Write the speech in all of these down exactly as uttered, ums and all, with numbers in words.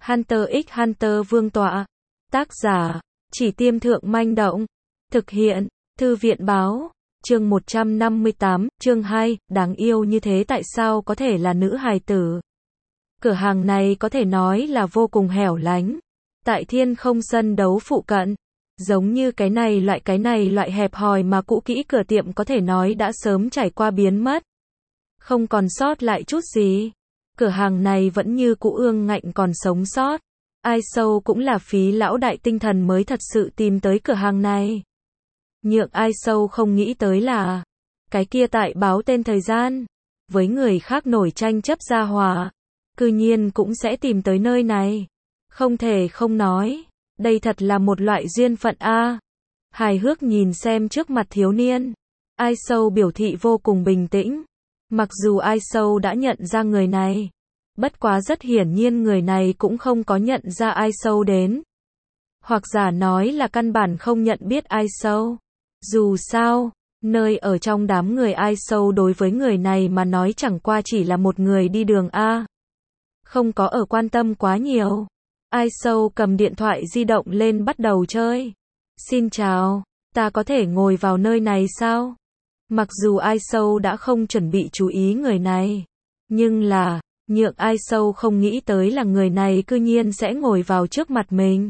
Hunter x Hunter vương tọa. Tác giả, Chỉ Tiêm Thượng Manh Động. Thực hiện, Thư viện Báo. Chương một trăm năm mươi tám, chương hai, đáng yêu như thế tại sao có thể là nữ hài tử. Cửa hàng này có thể nói là vô cùng hẻo lánh. Tại Thiên Không sân đấu phụ cận. Giống như cái này loại cái này loại hẹp hòi mà cũ kỹ cửa tiệm có thể nói đã sớm trải qua biến mất. Không còn sót lại chút gì. Cửa hàng này vẫn như cũ ương ngạnh còn sống sót. Ai sâu cũng là phí lão đại tinh thần mới thật sự tìm tới cửa hàng này. Nhượng ai sâu không nghĩ tới là cái kia tại báo tên thời gian với người khác nổi tranh chấp gia hỏa, cư nhiên cũng sẽ tìm tới nơi này. Không thể không nói, đây thật là một loại duyên phận a. Hài hước nhìn xem trước mặt thiếu niên, ai sâu biểu thị vô cùng bình tĩnh. Mặc dù ai sâu đã nhận ra người này, bất quá rất hiển nhiên người này cũng không có nhận ra ai sâu đến. Hoặc giả nói là căn bản không nhận biết ai sâu. Dù sao, nơi ở trong đám người ai sâu đối với người này mà nói chẳng qua chỉ là một người đi đường a. Không có ở quan tâm quá nhiều. Ai sâu cầm điện thoại di động lên bắt đầu chơi. Xin chào, ta có thể ngồi vào nơi này sao? Mặc dù ai sâu đã không chuẩn bị chú ý người này, nhưng là, nhượng ai sâu không nghĩ tới là người này cư nhiên sẽ ngồi vào trước mặt mình.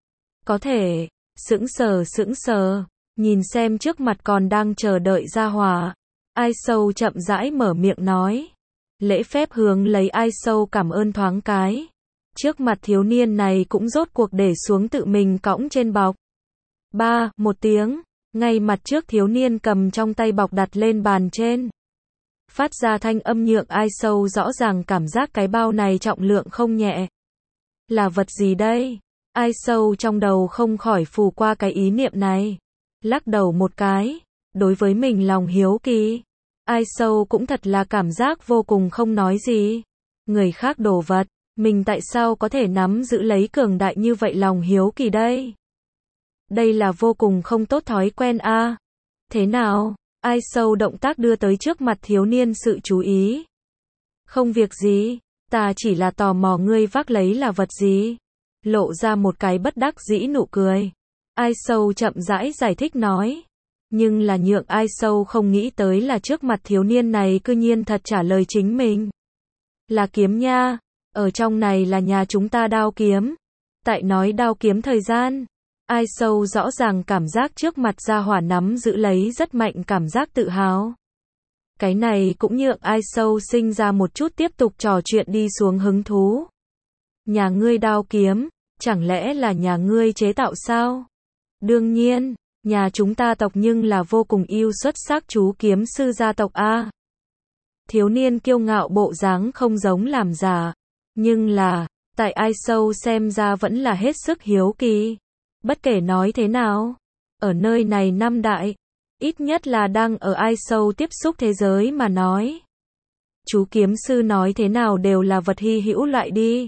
Có thể, sững sờ sững sờ, nhìn xem trước mặt còn đang chờ đợi gia hỏa. Ai sâu chậm rãi mở miệng nói. Lễ phép hướng lấy ai sâu cảm ơn thoáng cái. Trước mặt thiếu niên này cũng rốt cuộc để xuống tự mình cõng trên bọc. Ba, một tiếng, ngay mặt trước thiếu niên cầm trong tay bọc đặt lên bàn trên. Phát ra thanh âm nhượng ai sâu rõ ràng cảm giác cái bao này trọng lượng không nhẹ. Là vật gì đây? Ai sâu trong đầu không khỏi phù qua cái ý niệm này. Lắc đầu một cái, đối với mình lòng hiếu kỳ. Ai sâu cũng thật là cảm giác vô cùng không nói gì. Người khác đồ vật, mình tại sao có thể nắm giữ lấy cường đại như vậy lòng hiếu kỳ đây? Đây là vô cùng không tốt thói quen a. À. Thế nào? Ai sâu động tác đưa tới trước mặt thiếu niên sự chú ý. Không việc gì, ta chỉ là tò mò ngươi vác lấy là vật gì. Lộ ra một cái bất đắc dĩ nụ cười. Ai sâu chậm rãi giải thích nói. Nhưng là nhượng ai sâu không nghĩ tới là trước mặt thiếu niên này cư nhiên thật trả lời chính mình. Là kiếm nha, ở trong này là nhà chúng ta đao kiếm. Tại nói đao kiếm thời gian, ai sâu rõ ràng cảm giác trước mặt gia hỏa nắm giữ lấy rất mạnh cảm giác tự hào. Cái này cũng nhượng ai sâu sinh ra một chút tiếp tục trò chuyện đi xuống hứng thú. Nhà ngươi đao kiếm, chẳng lẽ là nhà ngươi chế tạo sao? Đương nhiên, nhà chúng ta tộc nhưng là vô cùng yêu xuất sắc chú kiếm sư gia tộc a. Thiếu niên kiêu ngạo bộ dáng không giống làm giả, nhưng là, tại ai sâu xem ra vẫn là hết sức hiếu kỳ. Bất kể nói thế nào, ở nơi này năm đại, ít nhất là đang ở ai sâu tiếp xúc thế giới mà nói. Chú kiếm sư nói thế nào đều là vật hy hữu loại đi.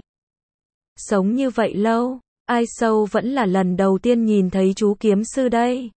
Sống như vậy lâu, ai sâu vẫn là lần đầu tiên nhìn thấy chú kiếm sư đây.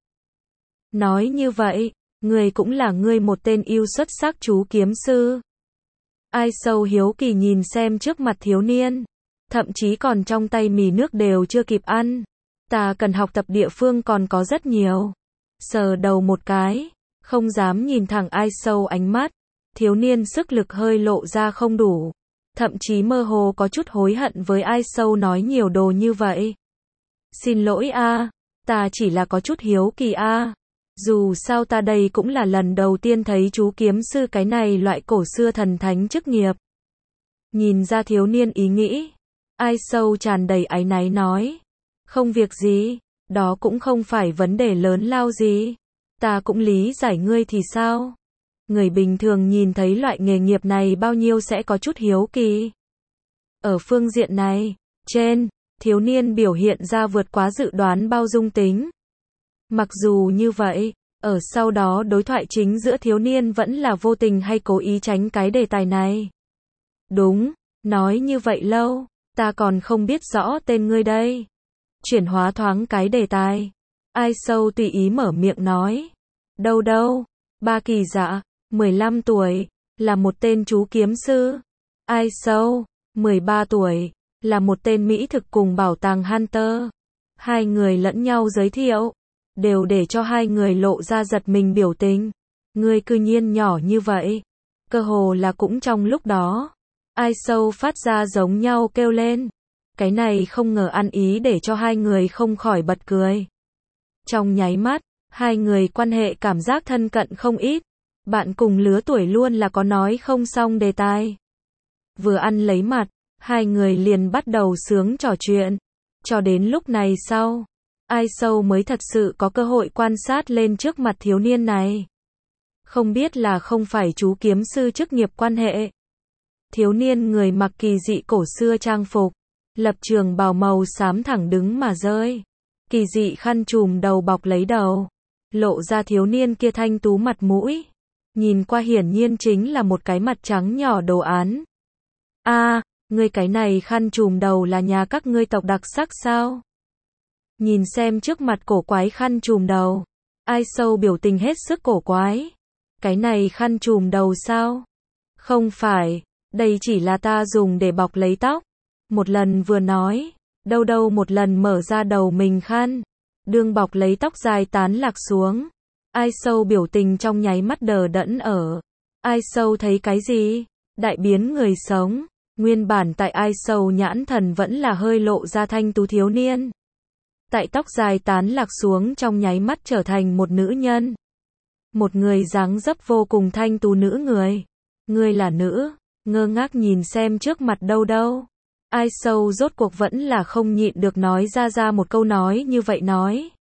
Nói như vậy, người cũng là người một tên yêu xuất sắc chú kiếm sư. Ai sâu hiếu kỳ nhìn xem trước mặt thiếu niên, thậm chí còn trong tay mì nước đều chưa kịp ăn. Ta cần học tập địa phương còn có rất nhiều. Sờ đầu một cái, không dám nhìn thẳng ai sâu ánh mắt. Thiếu niên sức lực hơi lộ ra không đủ. Thậm chí mơ hồ có chút hối hận với ai sâu nói nhiều đồ như vậy. Xin lỗi a, à, ta chỉ là có chút hiếu kỳ a. À. Dù sao ta đây cũng là lần đầu tiên thấy chú kiếm sư cái này loại cổ xưa thần thánh chức nghiệp. Nhìn ra thiếu niên ý nghĩ, ai sâu tràn đầy áy náy nói. Không việc gì, đó cũng không phải vấn đề lớn lao gì. Ta cũng lý giải ngươi thì sao? Người bình thường nhìn thấy loại nghề nghiệp này bao nhiêu sẽ có chút hiếu kỳ. Ở phương diện này, trên, thiếu niên biểu hiện ra vượt quá dự đoán bao dung tính. Mặc dù như vậy, ở sau đó đối thoại chính giữa thiếu niên vẫn là vô tình hay cố ý tránh cái đề tài này. Đúng, nói như vậy lâu, ta còn không biết rõ tên ngươi đây. Chuyển hóa thoáng cái đề tài. Ai sâu tùy ý mở miệng nói. Đâu đâu, ba kỳ dạ, mười lăm tuổi, là một tên chú kiếm sư. Ai sâu, mười ba tuổi, là một tên mỹ thực cùng bảo tàng Hunter. Hai người lẫn nhau giới thiệu, đều để cho hai người lộ ra giật mình biểu tình. Ngươi cư nhiên nhỏ như vậy. Cơ hồ là cũng trong lúc đó, ai sâu phát ra giống nhau kêu lên. Cái này không ngờ ăn ý để cho hai người không khỏi bật cười. Trong nháy mắt, hai người quan hệ cảm giác thân cận không ít. Bạn cùng lứa tuổi luôn là có nói không xong đề tài. Vừa ăn lấy mặt, hai người liền bắt đầu sướng trò chuyện. Cho đến lúc này sau, ai sâu mới thật sự có cơ hội quan sát lên trước mặt thiếu niên này. Không biết là không phải chú kiếm sư chức nghiệp quan hệ. Thiếu niên người mặc kỳ dị cổ xưa trang phục, lập trường bào màu xám thẳng đứng mà rơi. Kỳ dị khăn trùm đầu bọc lấy đầu, lộ ra thiếu niên kia thanh tú mặt mũi. Nhìn qua hiển nhiên chính là một cái mặt trắng nhỏ đồ án. A, à, ngươi cái này khăn trùm đầu là nhà các ngươi tộc đặc sắc sao? Nhìn xem trước mặt cổ quái khăn trùm đầu, ai sâu biểu tình hết sức cổ quái. Cái này khăn trùm đầu sao? Không phải, đây chỉ là ta dùng để bọc lấy tóc. Một lần vừa nói, đâu đâu một lần mở ra đầu mình khăn, đương bọc lấy tóc dài tán lạc xuống. Ai sâu biểu tình trong nháy mắt đờ đẫn ở. Ai sâu thấy cái gì? Đại biến người sống. Nguyên bản tại ai sâu nhãn thần vẫn là hơi lộ ra thanh tú thiếu niên. Tại tóc dài tán lạc xuống trong nháy mắt trở thành một nữ nhân. Một người dáng dấp vô cùng thanh tú nữ người. Ngươi là nữ, ngơ ngác nhìn xem trước mặt đâu đâu. Ai sâu rốt cuộc vẫn là không nhịn được nói ra ra một câu nói như vậy nói.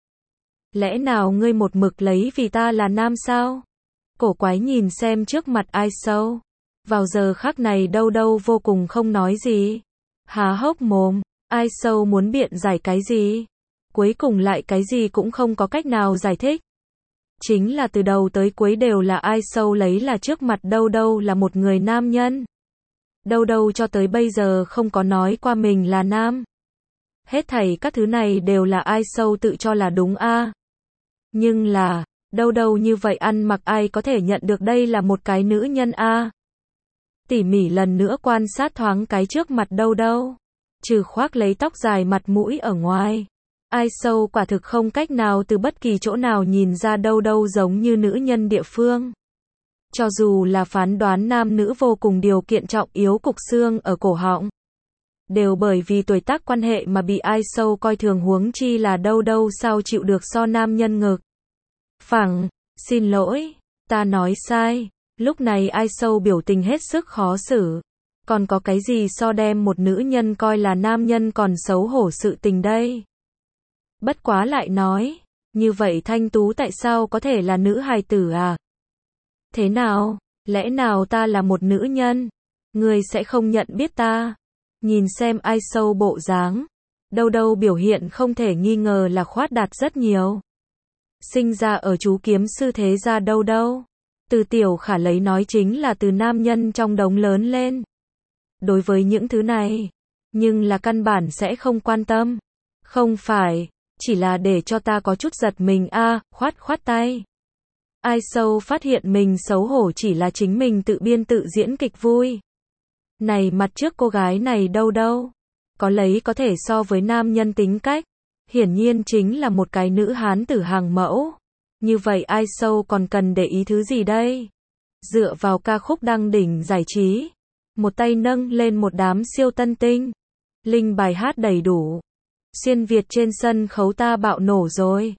Lẽ nào ngươi một mực lấy vì ta là nam sao? Cổ quái nhìn xem trước mặt ai sâu. Vào giờ khắc này đâu đâu vô cùng không nói gì. Há hốc mồm, ai sâu muốn biện giải cái gì? Cuối cùng lại cái gì cũng không có cách nào giải thích. Chính là từ đầu tới cuối đều là ai sâu lấy là trước mặt đâu đâu là một người nam nhân. Đâu đâu cho tới bây giờ không có nói qua mình là nam. Hết thảy các thứ này đều là ai sâu tự cho là đúng a. À. Nhưng là, đâu đâu như vậy ăn mặc ai có thể nhận được đây là một cái nữ nhân a. À. Tỉ mỉ lần nữa quan sát thoáng cái trước mặt đâu đâu. Trừ khoác lấy tóc dài mặt mũi ở ngoài. Ai sâu quả thực không cách nào từ bất kỳ chỗ nào nhìn ra đâu đâu giống như nữ nhân địa phương. Cho dù là phán đoán nam nữ vô cùng điều kiện trọng yếu cục xương ở cổ họng. Đều bởi vì tuổi tác quan hệ mà bị ai sâu coi thường huống chi là đâu đâu sao chịu được so nam nhân ngực. Phẳng, xin lỗi, ta nói sai. Lúc này ai sâu biểu tình hết sức khó xử. Còn có cái gì so đem một nữ nhân coi là nam nhân còn xấu hổ sự tình đây? Bất quá lại nói, như vậy thanh tú tại sao có thể là nữ hài tử à? Thế nào, lẽ nào ta là một nữ nhân? Ngươi sẽ không nhận biết ta. Nhìn xem ai sâu bộ dáng. Đâu đâu biểu hiện không thể nghi ngờ là khoát đạt rất nhiều. Sinh ra ở chú kiếm sư thế gia đâu đâu. Từ tiểu khả lấy nói chính là từ nam nhân trong đống lớn lên. Đối với những thứ này, nhưng là căn bản sẽ không quan tâm. Không phải, chỉ là để cho ta có chút giật mình a, à, khoát khoát tay. Ai sâu phát hiện mình xấu hổ chỉ là chính mình tự biên tự diễn kịch vui. Này mặt trước cô gái này đâu đâu. Có lấy có thể so với nam nhân tính cách. Hiển nhiên chính là một cái nữ hán tử hàng mẫu. Như vậy ai sâu còn cần để ý thứ gì đây? Dựa vào ca khúc đăng đỉnh giải trí. Một tay nâng lên một đám siêu tân tinh. Linh bài hát đầy đủ. Xuyên Việt trên sân khấu ta bạo nổ rồi.